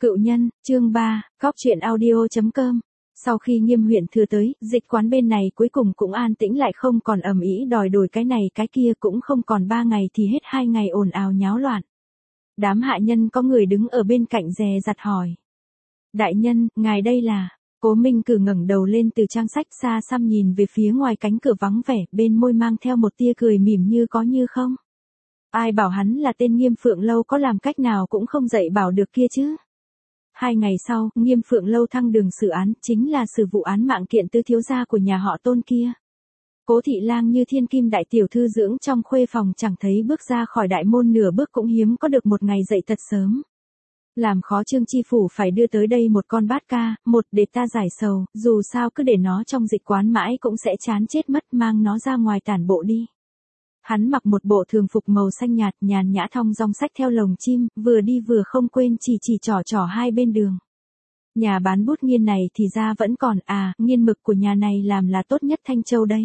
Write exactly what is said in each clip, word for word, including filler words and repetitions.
Cựu nhân, chương ba, Góc truyện audio.com. Sau khi Nghiêm huyện thừa tới, dịch quán bên này cuối cùng cũng an tĩnh lại, không còn ầm ĩ đòi đổi cái này cái kia, cũng không còn ba ngày thì hết hai ngày ồn ào nháo loạn. Đám hạ nhân có người đứng ở bên cạnh dè dặt hỏi. Đại nhân, ngài đây là... Cố Minh Cử ngẩng đầu lên từ trang sách, xa xăm nhìn về phía ngoài cánh cửa vắng vẻ, bên môi mang theo một tia cười mỉm như có như không. Ai bảo hắn là tên Nghiêm Phượng Lâu, có làm cách nào cũng không dạy bảo được kia chứ. Hai ngày sau, Nghiêm Phượng Lâu thăng đường xử án, chính là xử vụ án mạng kiện tứ thiếu gia của nhà họ Tôn kia. Cố thị lang như thiên kim đại tiểu thư dưỡng trong khuê phòng, chẳng thấy bước ra khỏi đại môn nửa bước, cũng hiếm có được một ngày dậy thật sớm. Làm khó Trương Chi Phủ phải đưa tới đây một con bát ca, một để ta giải sầu, dù sao cứ để nó trong dịch quán mãi cũng sẽ chán chết mất, mang nó ra ngoài tản bộ đi. Hắn mặc một bộ thường phục màu xanh nhạt, nhàn nhã thong dong xách theo lồng chim, vừa đi vừa không quên chỉ chỉ trỏ trỏ hai bên đường. Nhà bán bút Nghiên này thì ra vẫn còn, à, nghiên mực của nhà này làm là tốt nhất Thanh Châu đấy.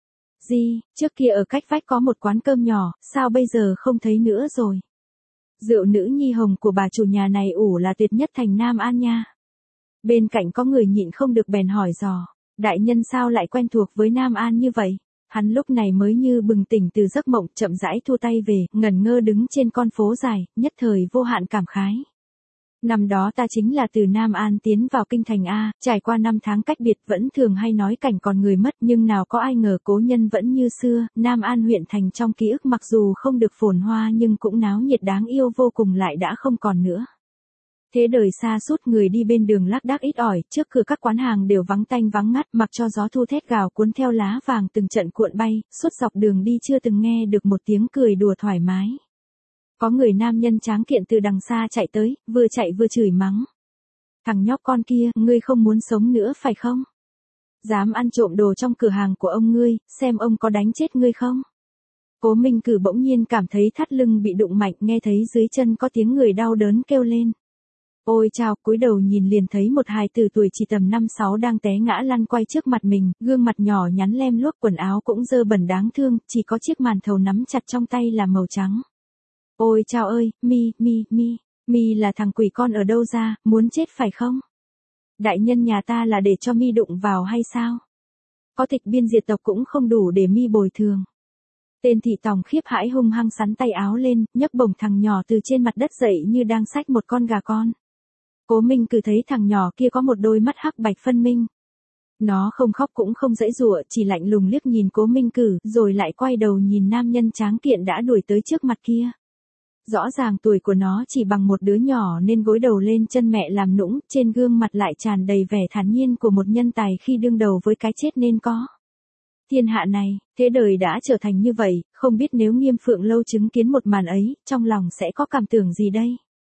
Gì, trước kia ở cách vách có một quán cơm nhỏ, sao bây giờ không thấy nữa rồi? Rượu nữ nhi hồng của bà chủ nhà này ủ là tuyệt nhất thành Nam An nha. Bên cạnh có người nhịn không được bèn hỏi dò, đại nhân sao lại quen thuộc với Nam An như vậy? Hắn lúc này mới như bừng tỉnh từ giấc mộng, chậm rãi thua tay về, ngẩn ngơ đứng trên con phố dài, nhất thời vô hạn cảm khái. Năm đó ta chính là từ Nam An tiến vào kinh thành A, trải qua năm tháng cách biệt, vẫn thường hay nói cảnh còn người mất, nhưng nào có ai ngờ cố nhân vẫn như xưa. Nam An huyện thành trong ký ức mặc dù không được phồn hoa nhưng cũng náo nhiệt đáng yêu vô cùng, lại đã không còn nữa. Thế đời xa sút, người đi bên đường lác đác ít ỏi, trước cửa các quán hàng đều vắng tanh vắng ngắt, mặc cho gió thu thét gào cuốn theo lá vàng từng trận cuộn bay, suốt dọc đường đi chưa từng nghe được một tiếng cười đùa thoải mái. Có người nam nhân tráng kiện từ đằng xa chạy tới, vừa chạy vừa chửi mắng. Thằng nhóc con kia, ngươi không muốn sống nữa phải không? Dám ăn trộm đồ trong cửa hàng của ông ngươi, xem ông có đánh chết ngươi không? Cố Minh Cử bỗng nhiên cảm thấy thắt lưng bị đụng mạnh, nghe thấy dưới chân có tiếng người đau đớn kêu lên. Ôi chao, cúi đầu nhìn liền thấy một hài tử tuổi chỉ tầm năm sáu đang té ngã lăn quay trước mặt mình, gương mặt nhỏ nhắn lem luốc, quần áo cũng dơ bẩn đáng thương, chỉ có chiếc màn thầu nắm chặt trong tay là màu trắng. Ôi chao ơi, mi, mi, mi, mi là thằng quỷ con ở đâu ra, muốn chết phải không? Đại nhân nhà ta là để cho mi đụng vào hay sao? Có tịch biên diệt tộc cũng không đủ để mi bồi thường. Tên thị tòng khiếp hãi hung hăng sắn tay áo lên, nhấc bổng thằng nhỏ từ trên mặt đất dậy như đang xách một con gà con. Cố Minh Cử thấy thằng nhỏ kia có một đôi mắt hắc bạch phân minh. Nó không khóc cũng không giãy giụa, chỉ lạnh lùng liếc nhìn Cố Minh Cử, rồi lại quay đầu nhìn nam nhân tráng kiện đã đuổi tới trước mặt kia. Rõ ràng tuổi của nó chỉ bằng một đứa nhỏ nên gối đầu lên chân mẹ làm nũng, trên gương mặt lại tràn đầy vẻ thản nhiên của một nhân tài khi đương đầu với cái chết nên có. Thiên hạ này, thế đời đã trở thành như vậy, không biết nếu Nghiêm Phượng Lâu chứng kiến một màn ấy, trong lòng sẽ có cảm tưởng gì đây?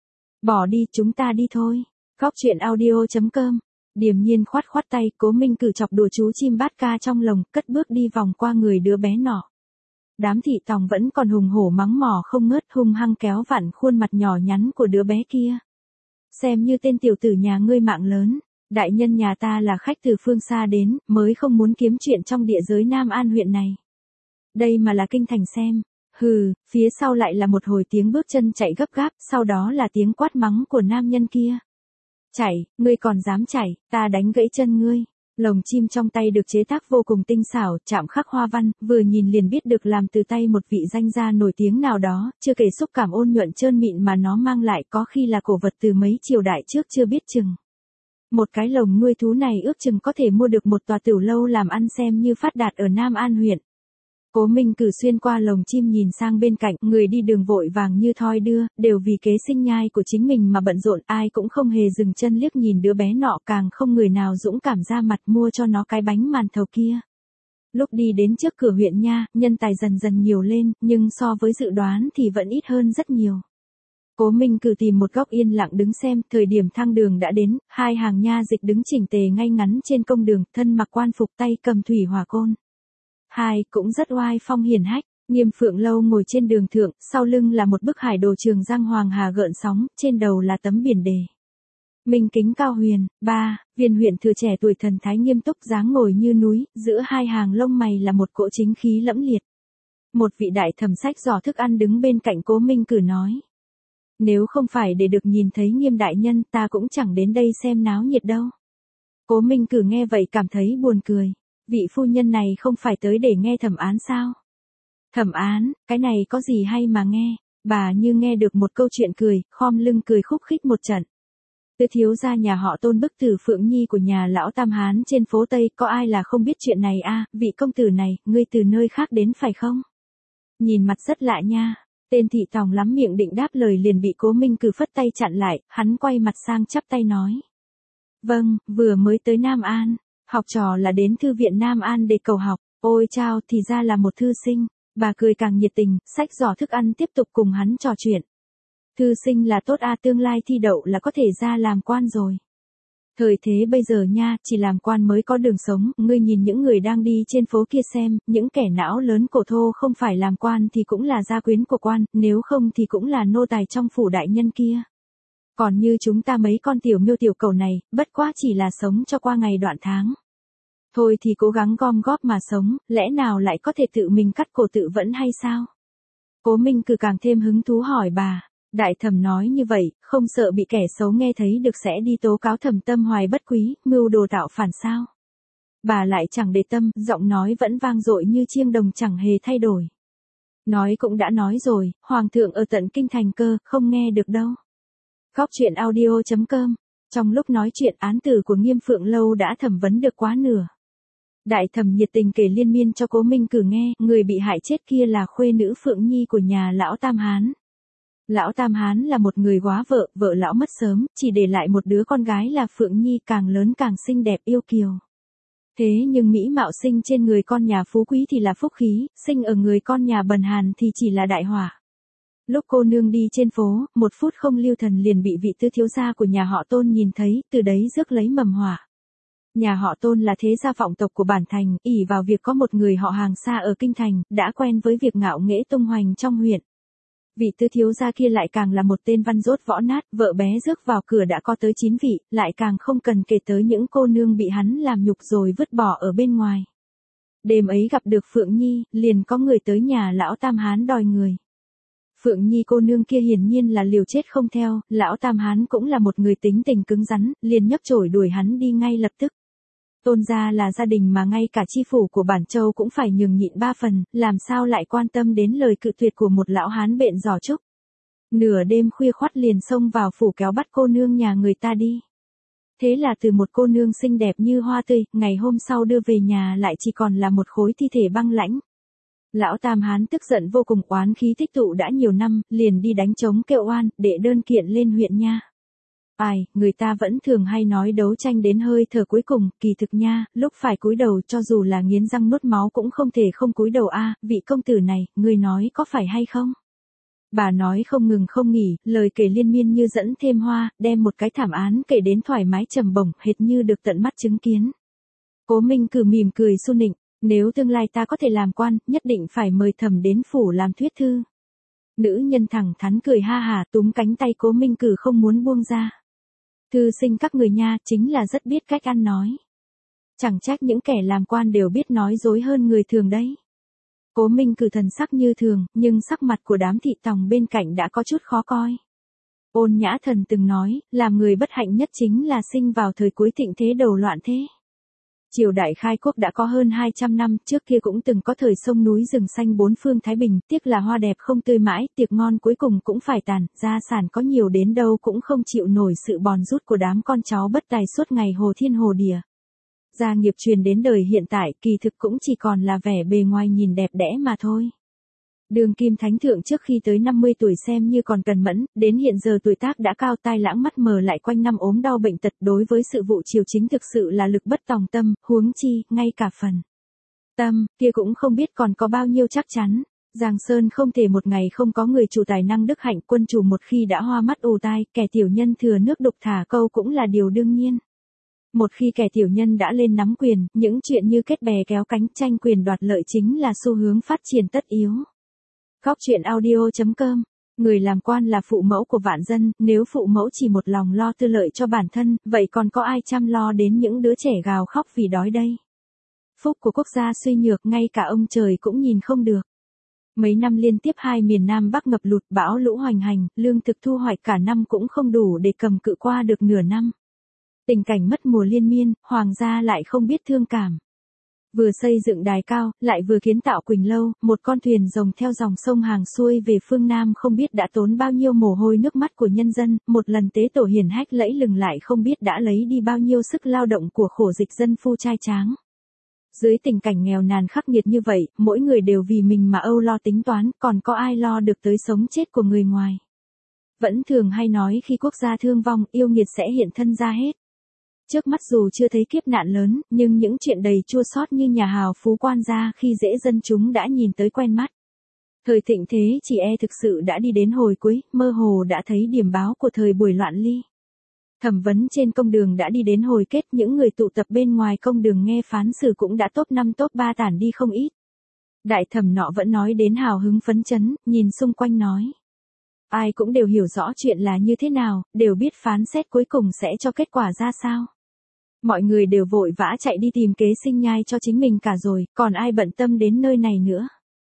Bỏ đi, chúng ta đi thôi. Góc truyện audio.com. Điềm nhiên khoát khoát tay, Cố Minh Cử chọc đùa chú chim bát ca trong lồng, cất bước đi vòng qua người đứa bé nọ. Đám thị tòng vẫn còn hùng hổ mắng mỏ không ngớt, hung hăng kéo vặn khuôn mặt nhỏ nhắn của đứa bé kia. Xem như tên tiểu tử nhà ngươi mạng lớn, đại nhân nhà ta là khách từ phương xa đến, mới không muốn kiếm chuyện trong địa giới Nam An huyện này. Đây mà là kinh thành xem. Hừ, phía sau lại là một hồi tiếng bước chân chạy gấp gáp, sau đó là tiếng quát mắng của nam nhân kia. Chạy, ngươi còn dám chạy, ta đánh gãy chân ngươi. Lồng chim trong tay được chế tác vô cùng tinh xảo, chạm khắc hoa văn, vừa nhìn liền biết được làm từ tay một vị danh gia nổi tiếng nào đó, chưa kể xúc cảm ôn nhuận trơn mịn mà nó mang lại, có khi là cổ vật từ mấy triều đại trước chưa biết chừng. Một cái lồng nuôi thú này ước chừng có thể mua được một tòa tửu lâu làm ăn xem như phát đạt ở Nam An huyện. Cố Minh Cử xuyên qua lồng chim nhìn sang bên cạnh, người đi đường vội vàng như thoi đưa, đều vì kế sinh nhai của chính mình mà bận rộn, ai cũng không hề dừng chân liếc nhìn đứa bé nọ, càng không người nào dũng cảm ra mặt mua cho nó cái bánh màn thầu kia. Lúc đi đến trước cửa huyện nha, nhân tài dần dần nhiều lên, nhưng so với dự đoán thì vẫn ít hơn rất nhiều. Cố Minh Cử tìm một góc yên lặng đứng xem, thời điểm thang đường đã đến, hai hàng nha dịch đứng chỉnh tề ngay ngắn trên công đường, thân mặc quan phục, tay cầm thủy hỏa côn. Hai, cũng rất oai phong hiển hách. Nghiêm Phượng Lâu ngồi trên đường thượng, sau lưng là một bức hải đồ Trường Giang Hoàng Hà gợn sóng, trên đầu là tấm biển đề. Minh kính cao huyền. Ba, viên huyện thừa trẻ tuổi thần thái nghiêm túc, dáng ngồi như núi, giữa hai hàng lông mày là một cỗ chính khí lẫm liệt. Một vị đại thẩm sách giỏ thức ăn đứng bên cạnh Cố Minh Cử nói. Nếu không phải để được nhìn thấy Nghiêm đại nhân ta cũng chẳng đến đây xem náo nhiệt đâu. Cố Minh Cử nghe vậy cảm thấy buồn cười. Vị phu nhân này không phải tới để nghe thẩm án sao? Thẩm án, cái này có gì hay mà nghe? Bà như nghe được một câu chuyện cười, khom lưng cười khúc khích một trận. Tứ thiếu gia nhà họ Tôn bức tử Phượng Nhi của nhà lão Tam Hán trên phố Tây, có ai là không biết chuyện này a? Vị công tử này, ngươi từ nơi khác đến phải không? Nhìn mặt rất lạ nha. Tên thị tòng lắm miệng định đáp lời liền bị Cố Minh Cử phất tay chặn lại, hắn quay mặt sang chắp tay nói. Vâng, vừa mới tới Nam An, học trò là đến thư viện Nam An để cầu học, ôi chao thì ra là một thư sinh. Bà cười càng nhiệt tình, xách giỏ thức ăn tiếp tục cùng hắn trò chuyện. Thư sinh là tốt a, tương lai thi đậu là có thể ra làm quan rồi. Thời thế bây giờ nha, chỉ làm quan mới có đường sống, ngươi nhìn những người đang đi trên phố kia xem, những kẻ não lớn cổ thô không phải làm quan thì cũng là gia quyến của quan, nếu không thì cũng là nô tài trong phủ đại nhân kia. Còn như chúng ta mấy con tiểu miêu tiểu cầu này, bất quá chỉ là sống cho qua ngày đoạn tháng. Thôi thì cố gắng gom góp mà sống, lẽ nào lại có thể tự mình cắt cổ tự vẫn hay sao? Cố Minh Cử càng thêm hứng thú hỏi bà. Đại thẩm nói như vậy, không sợ bị kẻ xấu nghe thấy được sẽ đi tố cáo thẩm tâm hoài bất quý, mưu đồ tạo phản sao? Bà lại chẳng để tâm, giọng nói vẫn vang dội như chiêng đồng chẳng hề thay đổi. Nói cũng đã nói rồi, hoàng thượng ở tận kinh thành cơ, không nghe được đâu. Góc truyện audio chấm com. Trong lúc nói chuyện án tử của Nghiêm Phượng Lâu đã thẩm vấn được quá nửa. Đại thẩm nhiệt tình kể liên miên cho Cố Minh Cử nghe, người bị hại chết kia là khuê nữ Phượng Nhi của nhà lão Tam Hán. Lão Tam Hán là một người góa vợ, vợ lão mất sớm, chỉ để lại một đứa con gái là Phượng Nhi, càng lớn càng xinh đẹp yêu kiều. Thế nhưng mỹ mạo sinh trên người con nhà phú quý thì là phúc khí, sinh ở người con nhà bần hàn thì chỉ là đại họa. Lúc cô nương đi trên phố, một phút không lưu thần liền bị vị tứ thiếu gia của nhà họ Tôn nhìn thấy, từ đấy rước lấy mầm họa. Nhà họ Tôn là thế gia vọng tộc của bản thành, ỷ vào việc có một người họ hàng xa ở kinh thành, đã quen với việc ngạo nghễ tung hoành trong huyện. Vị tứ thiếu gia kia lại càng là một tên văn dốt võ nát, vợ bé rước vào cửa đã có tới chín vị, lại càng không cần kể tới những cô nương bị hắn làm nhục rồi vứt bỏ ở bên ngoài. Đêm ấy gặp được Phượng Nhi, liền có người tới nhà lão Tam Hán đòi người. Phượng Nhi cô nương kia hiển nhiên là liều chết không theo, lão Tam Hán cũng là một người tính tình cứng rắn, liền nhấc chổi đuổi hắn đi ngay lập tức. Tôn gia là gia đình mà ngay cả chi phủ của Bản Châu cũng phải nhường nhịn ba phần, làm sao lại quan tâm đến lời cự tuyệt của một lão hán bện giỏ trúc. Nửa đêm khuya khoắt liền xông vào phủ kéo bắt cô nương nhà người ta đi. Thế là từ một cô nương xinh đẹp như hoa tươi, ngày hôm sau đưa về nhà lại chỉ còn là một khối thi thể băng lãnh. Lão Tam Hán tức giận vô cùng, oán khí tích tụ đã nhiều năm, liền đi đánh trống kêu oan, để đơn kiện lên huyện nha. Ai, người ta vẫn thường hay nói đấu tranh đến hơi thở cuối cùng, kỳ thực nha, lúc phải cúi đầu cho dù là nghiến răng nuốt máu cũng không thể không cúi đầu a, vị công tử này, người nói có phải hay không? Bà nói không ngừng không nghỉ, lời kể liên miên như dẫn thêm hoa, đem một cái thảm án kể đến thoải mái trầm bổng, hệt như được tận mắt chứng kiến. Cố Minh Cử mỉm cười su nịnh, nếu tương lai ta có thể làm quan, nhất định phải mời thẩm đến phủ làm thuyết thư. Nữ nhân thẳng thắn cười ha hà, túm cánh tay Cố Minh Cử không muốn buông ra. Thư sinh các người nha, chính là rất biết cách ăn nói. Chẳng trách những kẻ làm quan đều biết nói dối hơn người thường đấy. Cố Minh Cử thần sắc như thường, nhưng sắc mặt của đám thị tòng bên cạnh đã có chút khó coi. Ôn Nhã Thần từng nói, làm người bất hạnh nhất chính là sinh vào thời cuối thịnh thế đầu loạn thế. Triều đại khai quốc đã có hơn hai trăm năm, trước kia cũng từng có thời sông núi rừng xanh bốn phương Thái Bình, tiếc là hoa đẹp không tươi mãi, tiệc ngon cuối cùng cũng phải tàn, gia sản có nhiều đến đâu cũng không chịu nổi sự bòn rút của đám con cháu bất tài suốt ngày hồ thiên hồ địa. Gia nghiệp truyền đến đời hiện tại, kỳ thực cũng chỉ còn là vẻ bề ngoài nhìn đẹp đẽ mà thôi. Đường Kim Thánh Thượng trước khi tới năm mươi tuổi xem như còn cần mẫn, đến hiện giờ tuổi tác đã cao, tai lãng mắt mờ lại quanh năm ốm đau bệnh tật, đối với sự vụ triều chính thực sự là lực bất tòng tâm, huống chi, ngay cả phần tâm, kia cũng không biết còn có bao nhiêu chắc chắn. Giang Sơn không thể một ngày không có người chủ tài năng đức hạnh, quân chủ một khi đã hoa mắt ù tai, kẻ tiểu nhân thừa nước đục thả câu cũng là điều đương nhiên. Một khi kẻ tiểu nhân đã lên nắm quyền, những chuyện như kết bè kéo cánh tranh quyền đoạt lợi chính là xu hướng phát triển tất yếu. Góc truyện audio chấm com. Người làm quan là phụ mẫu của vạn dân, nếu phụ mẫu chỉ một lòng lo tư lợi cho bản thân, vậy còn có ai chăm lo đến những đứa trẻ gào khóc vì đói đây? Phúc của quốc gia suy nhược, ngay cả ông trời cũng nhìn không được. Mấy năm liên tiếp hai miền Nam Bắc ngập lụt, bão lũ hoành hành, lương thực thu hoạch cả năm cũng không đủ để cầm cự qua được nửa năm. Tình cảnh mất mùa liên miên, hoàng gia lại không biết thương cảm. Vừa xây dựng đài cao, lại vừa kiến tạo Quỳnh Lâu, một con thuyền rồng theo dòng sông hàng xuôi về phương Nam không biết đã tốn bao nhiêu mồ hôi nước mắt của nhân dân, một lần tế tổ hiển hách lẫy lừng lại không biết đã lấy đi bao nhiêu sức lao động của khổ dịch dân phu trai tráng. Dưới tình cảnh nghèo nàn khắc nghiệt như vậy, mỗi người đều vì mình mà âu lo tính toán, còn có ai lo được tới sống chết của người ngoài. Vẫn thường hay nói khi quốc gia thương vong, yêu nghiệt sẽ hiện thân ra hết. Trước mắt dù chưa thấy kiếp nạn lớn, nhưng những chuyện đầy chua xót như nhà hào phú quan gia khi dễ dân chúng đã nhìn tới quen mắt. Thời thịnh thế chỉ e thực sự đã đi đến hồi cuối, mơ hồ đã thấy điểm báo của thời buổi loạn ly. Thẩm vấn trên công đường đã đi đến hồi kết, những người tụ tập bên ngoài công đường nghe phán xử cũng đã top năm top ba tản đi không ít. Đại thẩm nọ vẫn nói đến hào hứng phấn chấn, nhìn xung quanh nói. Ai cũng đều hiểu rõ chuyện là như thế nào, đều biết phán xét cuối cùng sẽ cho kết quả ra sao. Mọi người đều vội vã chạy đi tìm kế sinh nhai cho chính mình cả rồi, còn ai bận tâm đến nơi này nữa.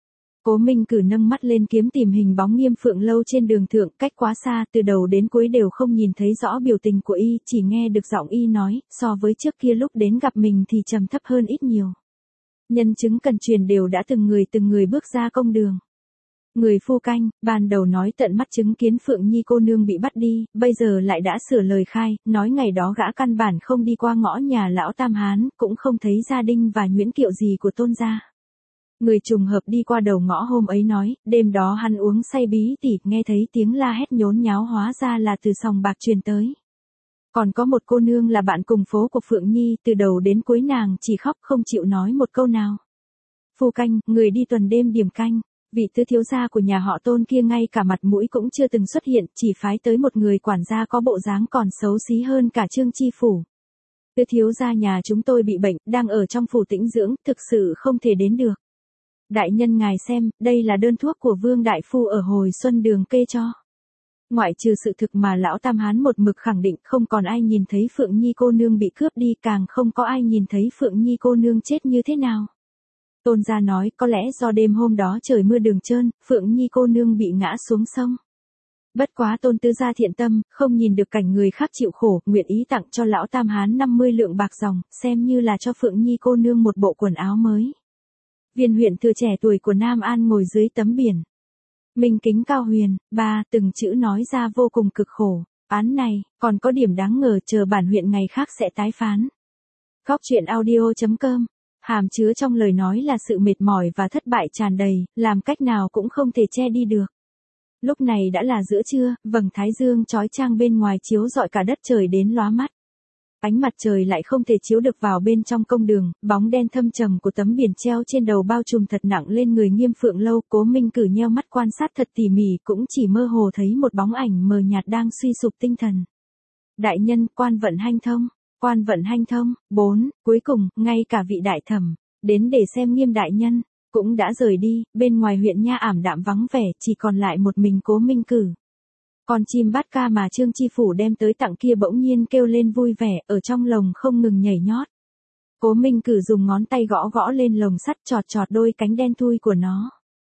Cố Minh Cử nâng mắt lên kiếm tìm hình bóng Nghiêm Phượng Lâu trên đường thượng, cách quá xa, từ đầu đến cuối đều không nhìn thấy rõ biểu tình của y, chỉ nghe được giọng y nói, so với trước kia lúc đến gặp mình thì trầm thấp hơn ít nhiều. Nhân chứng cần truyền đều đã từng người từng người bước ra công đường. Người phu canh, ban đầu nói tận mắt chứng kiến Phượng Nhi cô nương bị bắt đi, bây giờ lại đã sửa lời khai, nói ngày đó gã căn bản không đi qua ngõ nhà lão Tam Hán, cũng không thấy gia đình và nhuyễn kiệu gì của Tôn gia. Người trùng hợp đi qua đầu ngõ hôm ấy nói, đêm đó hắn uống say bí tỉ, nghe thấy tiếng la hét nhốn nháo hóa ra là từ sòng bạc truyền tới. Còn có một cô nương là bạn cùng phố của Phượng Nhi, từ đầu đến cuối nàng chỉ khóc không chịu nói một câu nào. Phu canh, người đi tuần đêm điểm canh. Vị tứ thiếu gia của nhà họ Tôn kia ngay cả mặt mũi cũng chưa từng xuất hiện, chỉ phái tới một người quản gia có bộ dáng còn xấu xí hơn cả Trương Chi Phủ. Tứ thiếu gia nhà chúng tôi bị bệnh, đang ở trong phủ tĩnh dưỡng, thực sự không thể đến được. Đại nhân ngài xem, đây là đơn thuốc của Vương Đại Phu ở hồi xuân đường kê cho. Ngoại trừ sự thực mà lão Tam Hán một mực khẳng định không còn ai nhìn thấy Phượng Nhi cô nương bị cướp đi, càng không có ai nhìn thấy Phượng Nhi cô nương chết như thế nào. Tôn gia nói có lẽ do đêm hôm đó trời mưa đường trơn, Phượng Nhi cô nương bị ngã xuống sông. Bất quá Tôn tứ gia thiện tâm, không nhìn được cảnh người khác chịu khổ, nguyện ý tặng cho lão Tam Hán năm mươi lượng bạc dòng, xem như là cho Phượng Nhi cô nương một bộ quần áo mới. Viên huyện thừa trẻ tuổi của Nam An ngồi dưới tấm biển. Minh kính cao huyền, ba, từng chữ nói ra vô cùng cực khổ. Án này, còn có điểm đáng ngờ, chờ bản huyện ngày khác sẽ tái phán. Góc truyện audio chấm com. Hàm chứa trong lời nói là sự mệt mỏi và thất bại tràn đầy, làm cách nào cũng không thể che đi được. Lúc này đã là giữa trưa, vầng thái dương chói chang bên ngoài chiếu rọi cả đất trời đến lóa mắt. Ánh mặt trời lại không thể chiếu được vào bên trong công đường, bóng đen thâm trầm của tấm biển treo trên đầu bao trùm thật nặng lên người Nghiêm Phượng Lâu. Cố Minh Cử nheo mắt quan sát thật tỉ mỉ, cũng chỉ mơ hồ thấy một bóng ảnh mờ nhạt đang suy sụp tinh thần. Đại nhân, quan vận hanh thông. Quan vận hanh thông. bốn. Cuối cùng, ngay cả vị đại thẩm đến để xem Nghiêm đại nhân cũng đã rời đi, bên ngoài huyện nha ảm đạm vắng vẻ, chỉ còn lại một mình Cố Minh Cử. Con chim bát ca mà Trương Chi Phủ đem tới tặng kia bỗng nhiên kêu lên vui vẻ, ở trong lồng không ngừng nhảy nhót. Cố Minh Cử dùng ngón tay gõ gõ lên lồng sắt, chọt chọt đôi cánh đen thui của nó.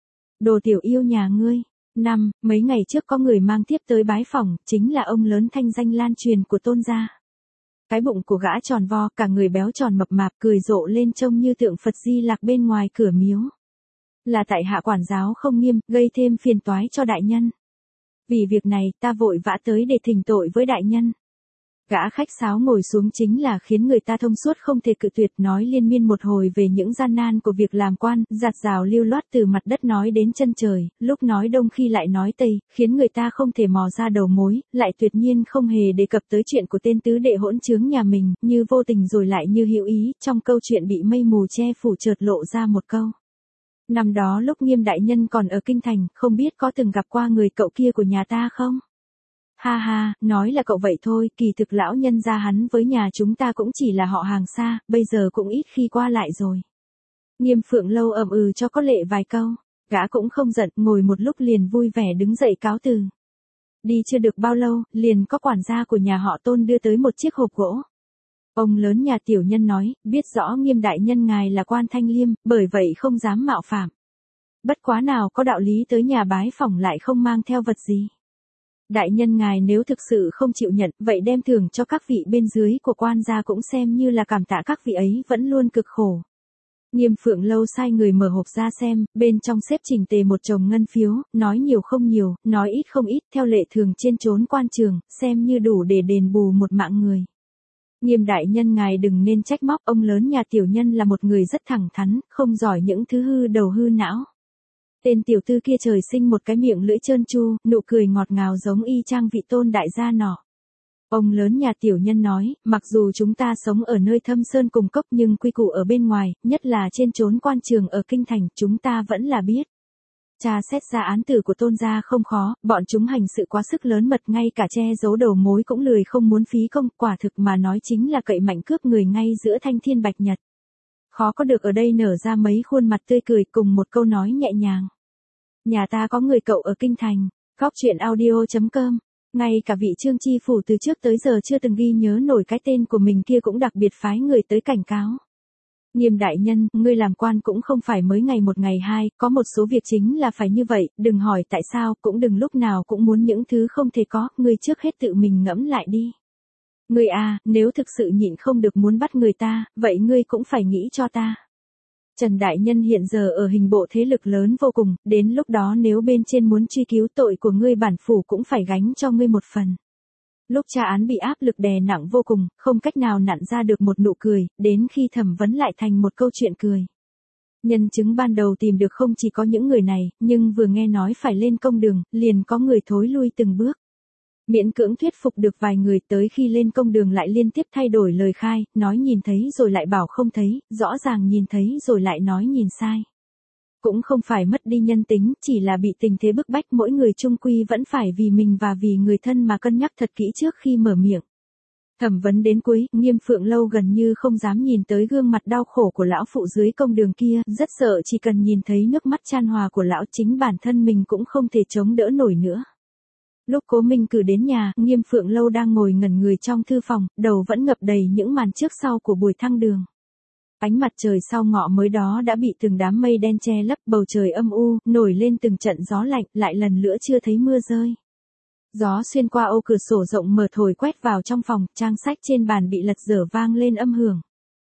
Đồ tiểu yêu nhà ngươi. Năm, mấy ngày trước có người mang tiếp tới bái phỏng, chính là ông lớn thanh danh lan truyền của Tôn gia. Cái bụng của gã tròn vo, cả người béo tròn mập mạp, cười rộ lên trông như tượng Phật Di Lặc bên ngoài cửa miếu. Là tại hạ quản giáo không nghiêm, gây thêm phiền toái cho đại nhân. Vì việc này, ta vội vã tới để thỉnh tội với đại nhân. Gã khách sáo ngồi xuống chính là khiến người ta thông suốt không thể cự tuyệt, nói liên miên một hồi về những gian nan của việc làm quan, giạt rào lưu loát từ mặt đất nói đến chân trời, lúc nói đông khi lại nói tây, khiến người ta không thể mò ra đầu mối, lại tuyệt nhiên không hề đề cập tới chuyện của tên tứ đệ hỗn trướng nhà mình, như vô tình rồi lại như hữu ý, trong câu chuyện bị mây mù che phủ chợt lộ ra một câu. Năm đó lúc Nghiêm đại nhân còn ở kinh thành, không biết có từng gặp qua người cậu kia của nhà ta không? Ha ha, nói là cậu vậy thôi, kỳ thực lão nhân gia hắn với nhà chúng ta cũng chỉ là họ hàng xa, bây giờ cũng ít khi qua lại rồi. Nghiêm Phượng Lâu ậm ừ cho có lệ vài câu, gã cũng không giận, ngồi một lúc liền vui vẻ đứng dậy cáo từ. Đi chưa được bao lâu, liền có quản gia của nhà họ Tôn đưa tới một chiếc hộp gỗ. Ông lớn nhà tiểu nhân nói, biết rõ Nghiêm đại nhân ngài là quan thanh liêm, bởi vậy không dám mạo phạm. bất quá nào có đạo lý tới nhà bái phỏng lại không mang theo vật gì. Đại nhân ngài nếu thực sự không chịu nhận, vậy đem thưởng cho các vị bên dưới của quan gia cũng xem như là cảm tạ các vị ấy vẫn luôn cực khổ. Nghiêm Phượng Lâu sai người mở hộp ra xem, bên trong xếp chỉnh tề một chồng ngân phiếu, nói nhiều không nhiều, nói ít không ít, theo lệ thường trên trốn quan trường, xem như đủ để đền bù một mạng người. Nghiêm đại nhân ngài đừng nên trách móc, ông lớn nhà tiểu nhân là một người rất thẳng thắn, không giỏi những thứ hư đầu hư não. Tên tiểu tư kia trời sinh một cái miệng lưỡi trơn tru, nụ cười ngọt ngào giống y chang vị tôn đại gia nọ. Ông lớn nhà tiểu nhân nói, mặc dù chúng ta sống ở nơi thâm sơn cùng cốc nhưng quy củ ở bên ngoài, nhất là trên trốn quan trường ở kinh thành, chúng ta vẫn là biết. Tra xét ra án tử của tôn gia không khó, bọn chúng hành sự quá sức lớn mật, ngay cả che giấu đầu mối cũng lười không muốn phí công, quả thực mà nói chính là cậy mạnh cướp người ngay giữa thanh thiên bạch nhật. Khó có được ở đây nở ra mấy khuôn mặt tươi cười cùng một câu nói nhẹ nhàng. Nhà ta có người cậu ở kinh thành, góc chuyện audio chấm com. Ngay cả vị Trương Chi Phủ từ trước tới giờ chưa từng ghi nhớ nổi cái tên của mình kia cũng đặc biệt phái người tới cảnh cáo. Nghiêm đại nhân, ngươi làm quan cũng không phải mới ngày một ngày hai, có một số việc chính là phải như vậy, đừng hỏi tại sao, cũng đừng lúc nào cũng muốn những thứ không thể có, ngươi trước hết tự mình ngẫm lại đi. Ngươi à, nếu thực sự nhịn không được muốn bắt người ta, vậy ngươi cũng phải nghĩ cho ta. Trần đại nhân hiện giờ ở hình bộ thế lực lớn vô cùng, đến lúc đó nếu bên trên muốn truy cứu tội của ngươi bản phủ cũng phải gánh cho ngươi một phần. Lúc tra án bị áp lực đè nặng vô cùng, không cách nào nặn ra được một nụ cười, đến khi thẩm vấn lại thành một câu chuyện cười. Nhân chứng ban đầu tìm được không chỉ có những người này, nhưng vừa nghe nói phải lên công đường, liền có người thối lui từng bước. Miễn cưỡng thuyết phục được vài người, tới khi lên công đường lại liên tiếp thay đổi lời khai, nói nhìn thấy rồi lại bảo không thấy, rõ ràng nhìn thấy rồi lại nói nhìn sai. Cũng không phải mất đi nhân tính, chỉ là bị tình thế bức bách, mỗi người chung quy vẫn phải vì mình và vì người thân mà cân nhắc thật kỹ trước khi mở miệng. Thẩm vấn đến cuối, Nghiêm Phượng Lâu gần như không dám nhìn tới gương mặt đau khổ của lão phụ dưới công đường kia, rất sợ chỉ cần nhìn thấy nước mắt chan hòa của lão chính bản thân mình cũng không thể chống đỡ nổi nữa. Lúc Cố Minh Cử đến nhà, Nghiêm Phượng Lâu đang ngồi ngẩn người trong thư phòng, đầu vẫn ngập đầy những màn trước sau của buổi thăng đường. Ánh mặt trời sau ngọ mới đó đã bị từng đám mây đen che lấp, bầu trời âm u, nổi lên từng trận gió lạnh, lại lần nữa chưa thấy mưa rơi. Gió xuyên qua ô cửa sổ rộng mở thổi quét vào trong phòng, trang sách trên bàn bị lật dở vang lên âm hưởng.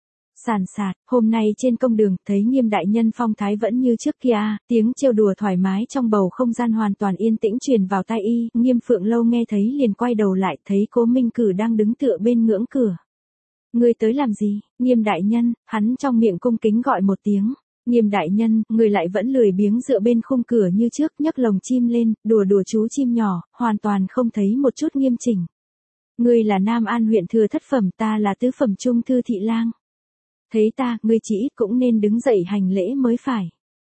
Sàn sạt, hôm nay trên công đường, thấy Nghiêm đại nhân phong thái vẫn như trước kia, tiếng trêu đùa thoải mái trong bầu không gian hoàn toàn yên tĩnh truyền vào tai y, Nghiêm Phượng Lâu nghe thấy liền quay đầu lại, thấy Cố Minh Cử đang đứng tựa bên ngưỡng cửa. Ngươi tới làm gì, Nghiêm đại nhân, hắn trong miệng cung kính gọi một tiếng. Nghiêm đại nhân, người lại vẫn lười biếng dựa bên khung cửa như trước, nhấc lồng chim lên, đùa đùa chú chim nhỏ, hoàn toàn không thấy một chút nghiêm chỉnh. Ngươi là Nam An huyện thừa thất phẩm, ta là tứ phẩm trung thư thị lang. Thấy ta, ngươi chỉ ít cũng nên đứng dậy hành lễ mới phải.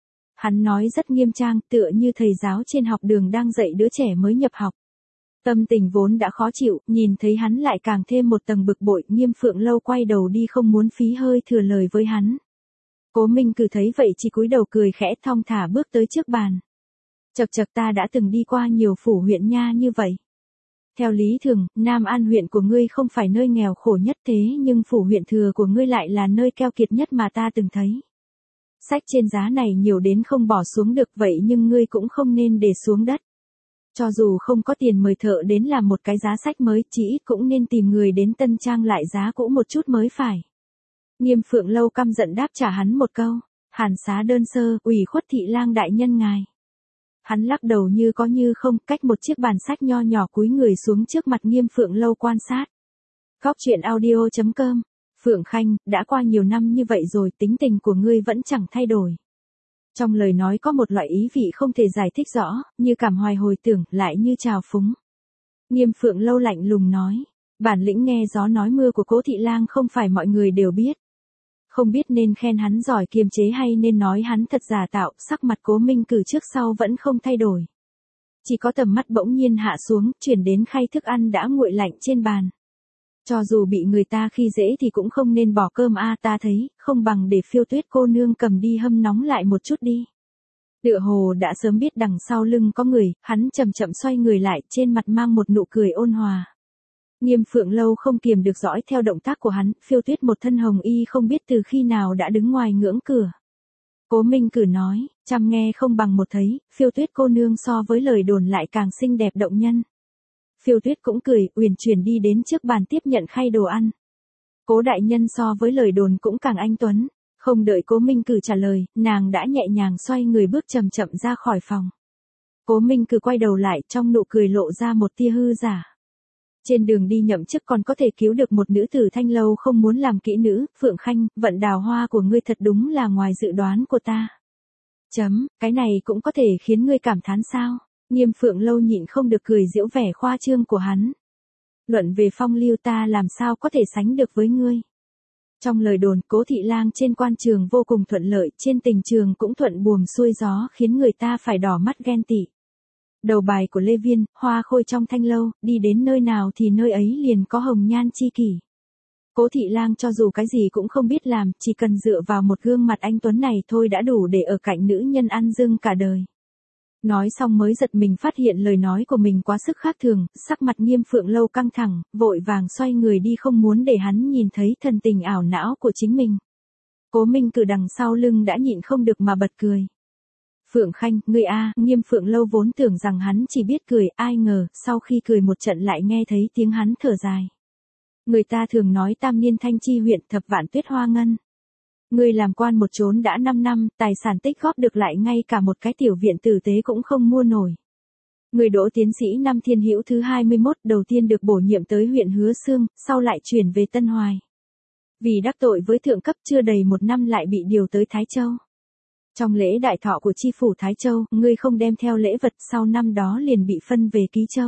Hắn nói rất nghiêm trang, tựa như thầy giáo trên học đường đang dạy đứa trẻ mới nhập học. Tâm tình vốn đã khó chịu, nhìn thấy hắn lại càng thêm một tầng bực bội, Nghiêm Phượng Lâu quay đầu đi không muốn phí hơi thừa lời với hắn. Cố Minh Cử thấy vậy chỉ cúi đầu cười khẽ thong thả bước tới trước bàn. Chậc chậc, ta đã từng đi qua nhiều phủ huyện nha như vậy. Theo lý thường, Nam An huyện của ngươi không phải nơi nghèo khổ nhất thế nhưng phủ huyện thừa của ngươi lại là nơi keo kiệt nhất mà ta từng thấy. Sách trên giá này nhiều đến không bỏ xuống được, vậy nhưng ngươi cũng không nên để xuống đất. Cho dù không có tiền mời thợ đến làm một cái giá sách mới, chỉ ít cũng nên tìm người đến tân trang lại giá cũ một chút mới phải. Nghiêm Phượng Lâu căm giận đáp trả hắn một câu, hàn xá đơn sơ, ủy khuất thị lang đại nhân ngài. Hắn lắc đầu như có như không, cách một chiếc bàn sách nho nhỏ cúi người xuống trước mặt Nghiêm Phượng Lâu quan sát. Góc chuyện audio chấm com. Phượng Khanh, đã qua nhiều năm như vậy rồi, tính tình của ngươi vẫn chẳng thay đổi. Trong lời nói có một loại ý vị không thể giải thích rõ, như cảm hoài hồi tưởng, lại như trào phúng. Nghiêm Phượng Lâu lạnh lùng nói, bản lĩnh nghe gió nói mưa của Cố thị lang không phải mọi người đều biết. Không biết nên khen hắn giỏi kiềm chế hay nên nói hắn thật giả tạo, sắc mặt Cố Minh Cử trước sau vẫn không thay đổi. Chỉ có tầm mắt bỗng nhiên hạ xuống, chuyển đến khay thức ăn đã nguội lạnh trên bàn. Cho dù bị người ta khi dễ thì cũng không nên bỏ cơm a, ta thấy, không bằng để Phiêu Tuyết cô nương cầm đi hâm nóng lại một chút đi. Tựa hồ đã sớm biết đằng sau lưng có người, hắn chậm chậm xoay người lại, trên mặt mang một nụ cười ôn hòa. Nghiêm Phượng Lâu không kiềm được dõi theo động tác của hắn, Phiêu Tuyết một thân hồng y không biết từ khi nào đã đứng ngoài ngưỡng cửa. Cố Minh Cử nói, trăm nghe không bằng một thấy, Phiêu Tuyết cô nương so với lời đồn lại càng xinh đẹp động nhân. Phiêu Tuyết cũng cười, uyển chuyển đi đến trước bàn tiếp nhận khay đồ ăn. Cố đại nhân so với lời đồn cũng càng anh tuấn. Không đợi Cố Minh Cử trả lời, nàng đã nhẹ nhàng xoay người bước chậm chậm ra khỏi phòng. Cố Minh Cử quay đầu lại, trong nụ cười lộ ra một tia hư giả. Trên đường đi nhậm chức còn có thể cứu được một nữ tử thanh lâu không muốn làm kỹ nữ, Phượng Khanh, vận đào hoa của ngươi thật đúng là ngoài dự đoán của ta. Chấm, cái này cũng có thể khiến ngươi cảm thán sao? Nghiêm Phượng Lâu nhịn không được cười giễu vẻ khoa trương của hắn. Luận về phong lưu ta làm sao có thể sánh được với ngươi. Trong lời đồn, Cố thị lang trên quan trường vô cùng thuận lợi, trên tình trường cũng thuận buồm xuôi gió khiến người ta phải đỏ mắt ghen tị. Đầu bài của Lê Viên, hoa khôi trong thanh lâu, đi đến nơi nào thì nơi ấy liền có hồng nhan chi kỷ. Cố thị lang cho dù cái gì cũng không biết làm, chỉ cần dựa vào một gương mặt anh tuấn này thôi đã đủ để ở cạnh nữ nhân ăn dưng cả đời. Nói xong mới giật mình phát hiện lời nói của mình quá sức khác thường, sắc mặt Nghiêm Phượng Lâu căng thẳng, vội vàng xoay người đi không muốn để hắn nhìn thấy thần tình ảo não của chính mình. Cố Minh Cử đằng sau lưng đã nhịn không được mà bật cười. Phượng Khanh, ngươi a, Nghiêm Phượng Lâu vốn tưởng rằng hắn chỉ biết cười, ai ngờ, sau khi cười một trận lại nghe thấy tiếng hắn thở dài. Người ta thường nói tam niên thanh chi huyện thập vạn tuyết hoa ngân. Ngươi làm quan một chốn đã năm năm, tài sản tích góp được lại ngay cả một cái tiểu viện tử tế cũng không mua nổi. Ngươi đỗ tiến sĩ năm Thiên Hữu thứ hai mươi mốt, đầu tiên được bổ nhiệm tới huyện Hứa Xương, sau lại chuyển về Tân Hoài. Vì đắc tội với thượng cấp chưa đầy một năm lại bị điều tới Thái Châu. Trong lễ đại thọ của chi phủ Thái Châu, ngươi không đem theo lễ vật, sau năm đó liền bị phân về Ký Châu.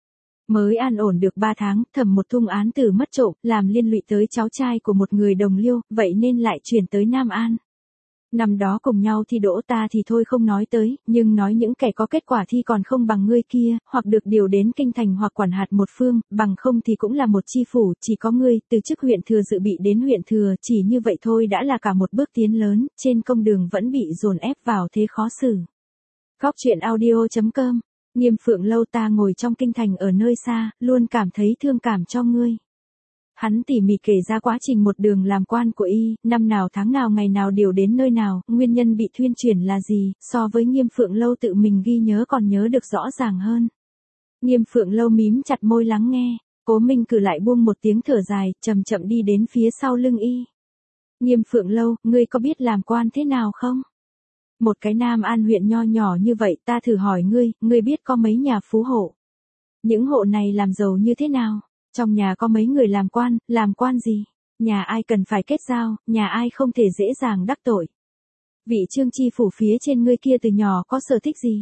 Mới an ổn được ba tháng, thẩm một thung án tử mất trộm, làm liên lụy tới cháu trai của một người đồng liêu, vậy nên lại chuyển tới Nam An. Năm đó cùng nhau thi đỗ ta thì thôi không nói tới, nhưng nói những kẻ có kết quả thi còn không bằng ngươi kia, hoặc được điều đến kinh thành hoặc quản hạt một phương, bằng không thì cũng là một chi phủ, chỉ có ngươi, từ chức huyện thừa dự bị đến huyện thừa, chỉ như vậy thôi đã là cả một bước tiến lớn, trên công đường vẫn bị dồn ép vào thế khó xử. Góc truyện audio chấm com. Nghiêm Phượng Lâu, ta ngồi trong kinh thành ở nơi xa, luôn cảm thấy thương cảm cho ngươi. Hắn tỉ mỉ kể ra quá trình một đường làm quan của y, năm nào tháng nào ngày nào điều đến nơi nào, nguyên nhân bị thuyên chuyển là gì, so với Nghiêm Phượng Lâu tự mình ghi nhớ còn nhớ được rõ ràng hơn. Nghiêm Phượng Lâu mím chặt môi lắng nghe, Cố Minh Cử lại buông một tiếng thở dài, chậm chậm đi đến phía sau lưng y. Nghiêm Phượng Lâu, ngươi có biết làm quan thế nào không? Một cái Nam An huyện nho nhỏ như vậy, ta thử hỏi ngươi, ngươi biết có mấy nhà phú hộ? Những hộ này làm giàu như thế nào? Trong nhà có mấy người làm quan, làm quan gì? Nhà ai cần phải kết giao, nhà ai không thể dễ dàng đắc tội? Vị trương chi phủ phía trên ngươi kia từ nhỏ có sở thích gì?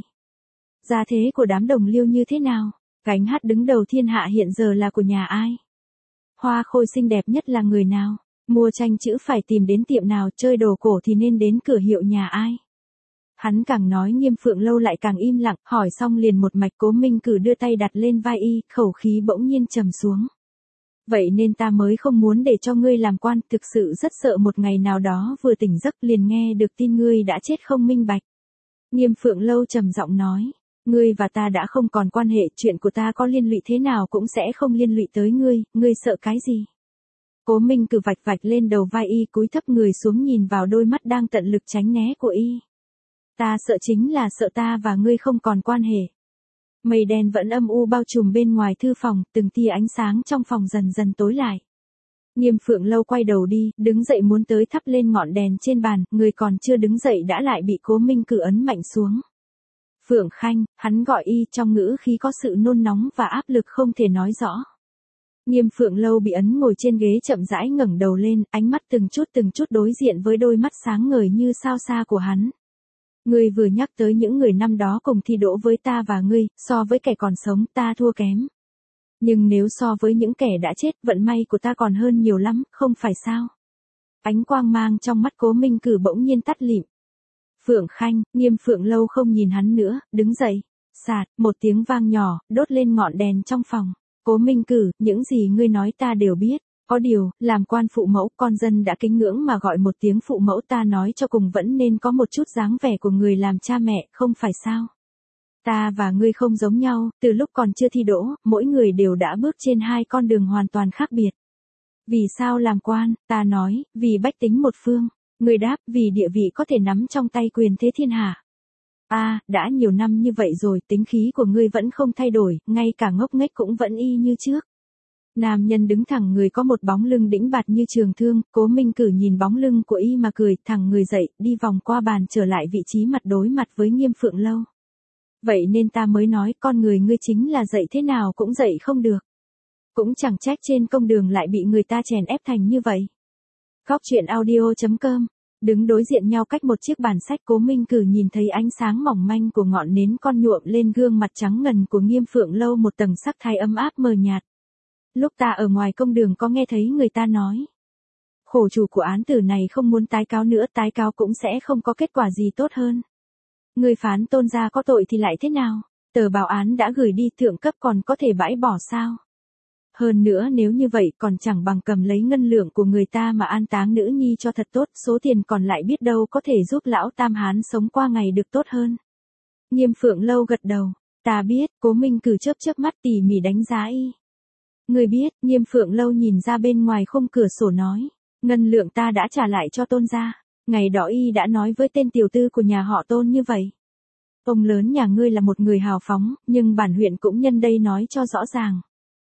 Gia thế của đám đồng liêu như thế nào? Gánh hát đứng đầu thiên hạ hiện giờ là của nhà ai? Hoa khôi xinh đẹp nhất là người nào? Mua tranh chữ phải tìm đến tiệm nào, chơi đồ cổ thì nên đến cửa hiệu nhà ai? Hắn càng nói Nghiêm Phượng Lâu lại càng im lặng, hỏi xong liền một mạch. Cố Minh Cử đưa tay đặt lên vai y, khẩu khí bỗng nhiên trầm xuống. Vậy nên ta mới không muốn để cho ngươi làm quan, thực sự rất sợ một ngày nào đó vừa tỉnh giấc liền nghe được tin ngươi đã chết không minh bạch. Nghiêm Phượng Lâu trầm giọng nói, ngươi và ta đã không còn quan hệ, chuyện của ta có liên lụy thế nào cũng sẽ không liên lụy tới ngươi, ngươi sợ cái gì? Cố Minh Cử vạch vạch lên đầu vai y, cúi thấp người xuống nhìn vào đôi mắt đang tận lực tránh né của y. Ta sợ chính là sợ ta và ngươi không còn quan hệ. Mây đen vẫn âm u bao trùm bên ngoài thư phòng, từng tia ánh sáng trong phòng dần dần tối lại. Nghiêm Phượng Lâu quay đầu đi, đứng dậy muốn tới thắp lên ngọn đèn trên bàn, người còn chưa đứng dậy đã lại bị Cố Minh Cử ấn mạnh xuống. Phượng Khanh, hắn gọi y trong ngữ khí có sự nôn nóng và áp lực không thể nói rõ. Nghiêm Phượng Lâu bị ấn ngồi trên ghế chậm rãi ngẩng đầu lên, ánh mắt từng chút từng chút đối diện với đôi mắt sáng ngời như sao xa của hắn. Ngươi vừa nhắc tới những người năm đó cùng thi đỗ với ta và ngươi, so với kẻ còn sống ta thua kém. Nhưng nếu so với những kẻ đã chết, vận may của ta còn hơn nhiều lắm, không phải sao? Ánh quang mang trong mắt Cố Minh Cử bỗng nhiên tắt lịm. Phượng Khanh, Nghiêm Phượng Lâu không nhìn hắn nữa, đứng dậy. Sạt, một tiếng vang nhỏ, đốt lên ngọn đèn trong phòng. Cố Minh Cử, những gì ngươi nói ta đều biết. Có điều, làm quan phụ mẫu, con dân đã kính ngưỡng mà gọi một tiếng phụ mẫu, ta nói cho cùng vẫn nên có một chút dáng vẻ của người làm cha mẹ, không phải sao? Ta và ngươi không giống nhau, từ lúc còn chưa thi đỗ, mỗi người đều đã bước trên hai con đường hoàn toàn khác biệt. Vì sao làm quan, ta nói, vì bách tính một phương. Người đáp, vì địa vị có thể nắm trong tay quyền thế thiên hạ. A, à, đã nhiều năm như vậy rồi, tính khí của ngươi vẫn không thay đổi, ngay cả ngốc nghếch cũng vẫn y như trước. Nam nhân đứng thẳng người có một bóng lưng đĩnh bạt như trường thương, Cố Minh Cử nhìn bóng lưng của y mà cười, thẳng người dậy, đi vòng qua bàn trở lại vị trí mặt đối mặt với Nghiêm Phượng Lâu. Vậy nên ta mới nói con người ngươi chính là dậy thế nào cũng dậy không được. Cũng chẳng trách trên công đường lại bị người ta chèn ép thành như vậy. Góc truyện audio chấm com. Đứng đối diện nhau cách một chiếc bàn sách, Cố Minh Cử nhìn thấy ánh sáng mỏng manh của ngọn nến con nhuộm lên gương mặt trắng ngần của Nghiêm Phượng Lâu một tầng sắc thái ấm áp mờ nhạt. Lúc ta ở ngoài công đường có nghe thấy người ta nói. Khổ chủ của án tử này không muốn tái cáo nữa, tái cáo cũng sẽ không có kết quả gì tốt hơn. Người phán Tôn gia có tội thì lại thế nào? Tờ báo án đã gửi đi thượng cấp còn có thể bãi bỏ sao? Hơn nữa nếu như vậy còn chẳng bằng cầm lấy ngân lượng của người ta mà an táng nữ nhi cho thật tốt, số tiền còn lại biết đâu có thể giúp lão Tam Hán sống qua ngày được tốt hơn. Nghiêm Phượng Lâu gật đầu, ta biết. Cố Minh Cử chớp chớp mắt tỉ mỉ đánh giá y. Người biết. Nghiêm Phượng Lâu nhìn ra bên ngoài khung cửa sổ nói, ngân lượng ta đã trả lại cho Tôn gia. Ngày đó y đã nói với tên tiểu tư của nhà họ Tôn như vậy. Ông lớn nhà ngươi là một người hào phóng, nhưng bản huyện cũng nhân đây nói cho rõ ràng.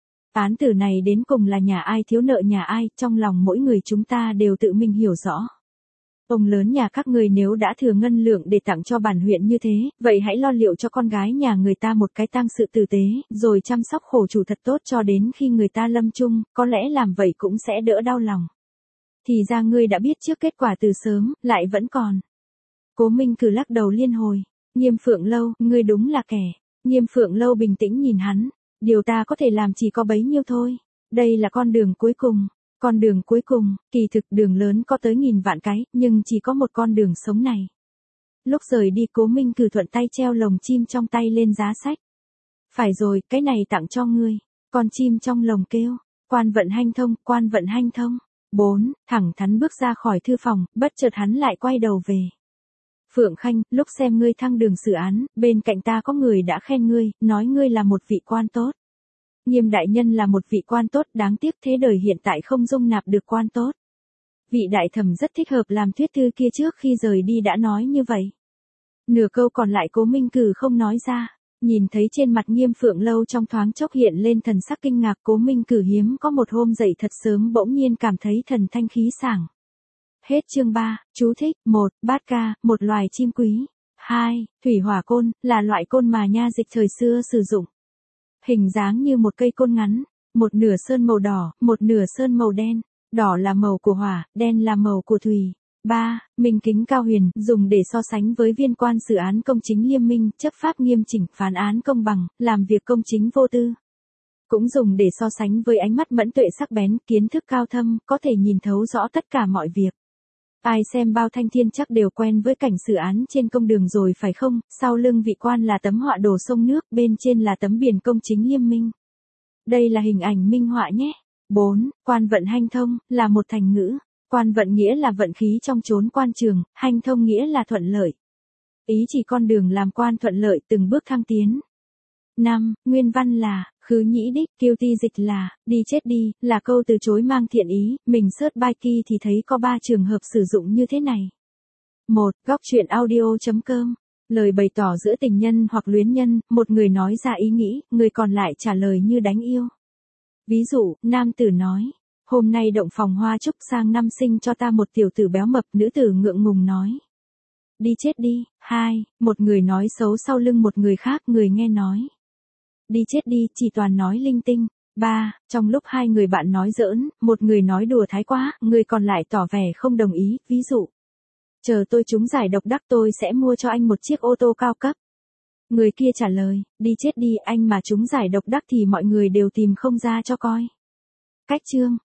Án tử này đến cùng là nhà ai thiếu nợ nhà ai, trong lòng mỗi người chúng ta đều tự mình hiểu rõ. Ông lớn nhà các người nếu đã thừa ngân lượng để tặng cho bản huyện như thế, vậy hãy lo liệu cho con gái nhà người ta một cái tang sự tử tế, rồi chăm sóc khổ chủ thật tốt cho đến khi người ta lâm chung, có lẽ làm vậy cũng sẽ đỡ đau lòng. Thì ra ngươi đã biết trước kết quả từ sớm, lại vẫn còn. Cố Minh Cử lắc đầu liên hồi. Nghiêm Phượng Lâu, ngươi đúng là kẻ. Nghiêm Phượng Lâu bình tĩnh nhìn hắn. Điều ta có thể làm chỉ có bấy nhiêu thôi. Đây là con đường cuối cùng. Con đường cuối cùng, kỳ thực đường lớn có tới nghìn vạn cái, nhưng chỉ có một con đường sống này. Lúc rời đi Cố Minh Cử thuận tay treo lồng chim trong tay lên giá sách. Phải rồi, cái này tặng cho ngươi. Con chim trong lồng kêu. Quan vận hanh thông, quan vận hanh thông. bốn. Thẳng thắn bước ra khỏi thư phòng, bất chợt hắn lại quay đầu về. Phượng Khanh, lúc xem ngươi thăng đường xử án, bên cạnh ta có người đã khen ngươi, nói ngươi là một vị quan tốt. Nghiêm đại nhân là một vị quan tốt, đáng tiếc thế đời hiện tại không dung nạp được quan tốt. Vị đại thẩm rất thích hợp làm thuyết thư kia trước khi rời đi đã nói như vậy. Nửa câu còn lại Cố Minh Cử không nói ra, nhìn thấy trên mặt Nghiêm Phượng Lâu trong thoáng chốc hiện lên thần sắc kinh ngạc. Cố Minh Cử hiếm có một hôm dậy thật sớm bỗng nhiên cảm thấy thần thanh khí sảng. Hết chương ba. Chú thích. một. Bát ca, một loài chim quý. hai. Thủy hỏa côn, là loại côn mà nha dịch thời xưa sử dụng. Hình dáng như một cây côn ngắn, một nửa sơn màu đỏ, một nửa sơn màu đen. Đỏ là màu của hỏa, đen là màu của thủy. ba. Minh kính cao huyền, dùng để so sánh với viên quan xử án công chính nghiêm minh, chấp pháp nghiêm chỉnh, phán án công bằng, làm việc công chính vô tư. Cũng dùng để so sánh với ánh mắt mẫn tuệ sắc bén, kiến thức cao thâm, có thể nhìn thấu rõ tất cả mọi việc. Ai xem bao thanh thiên chắc đều quen với cảnh xử án trên công đường rồi phải không? Sau lưng vị quan là tấm họa đồ sông nước, bên trên là tấm biển công chính nghiêm minh. Đây là hình ảnh minh họa nhé. bốn. Quan vận hanh thông, là một thành ngữ. Quan vận nghĩa là vận khí trong chốn quan trường, hanh thông nghĩa là thuận lợi. Ý chỉ con đường làm quan thuận lợi từng bước thăng tiến. năm. Nguyên văn là, khứ nhĩ đích, kiêu ti dịch là, đi chết đi, là câu từ chối mang thiện ý, mình search by key thì thấy có ba trường hợp sử dụng như thế này. một. Góc truyện audio chấm com. Lời bày tỏ giữa tình nhân hoặc luyến nhân, một người nói ra ý nghĩ, người còn lại trả lời như đánh yêu. Ví dụ, nam tử nói, hôm nay động phòng hoa chúc sang năm sinh cho ta một tiểu tử béo mập, nữ tử ngượng ngùng nói. Đi chết đi. hai. Một người nói xấu sau lưng một người khác, người nghe nói. Đi chết đi, chỉ toàn nói linh tinh. ba. Trong lúc hai người bạn nói giỡn, một người nói đùa thái quá, người còn lại tỏ vẻ không đồng ý, ví dụ. Chờ tôi trúng giải độc đắc tôi sẽ mua cho anh một chiếc ô tô cao cấp. Người kia trả lời, đi chết đi, anh mà trúng giải độc đắc thì mọi người đều tìm không ra cho coi. Cách chương.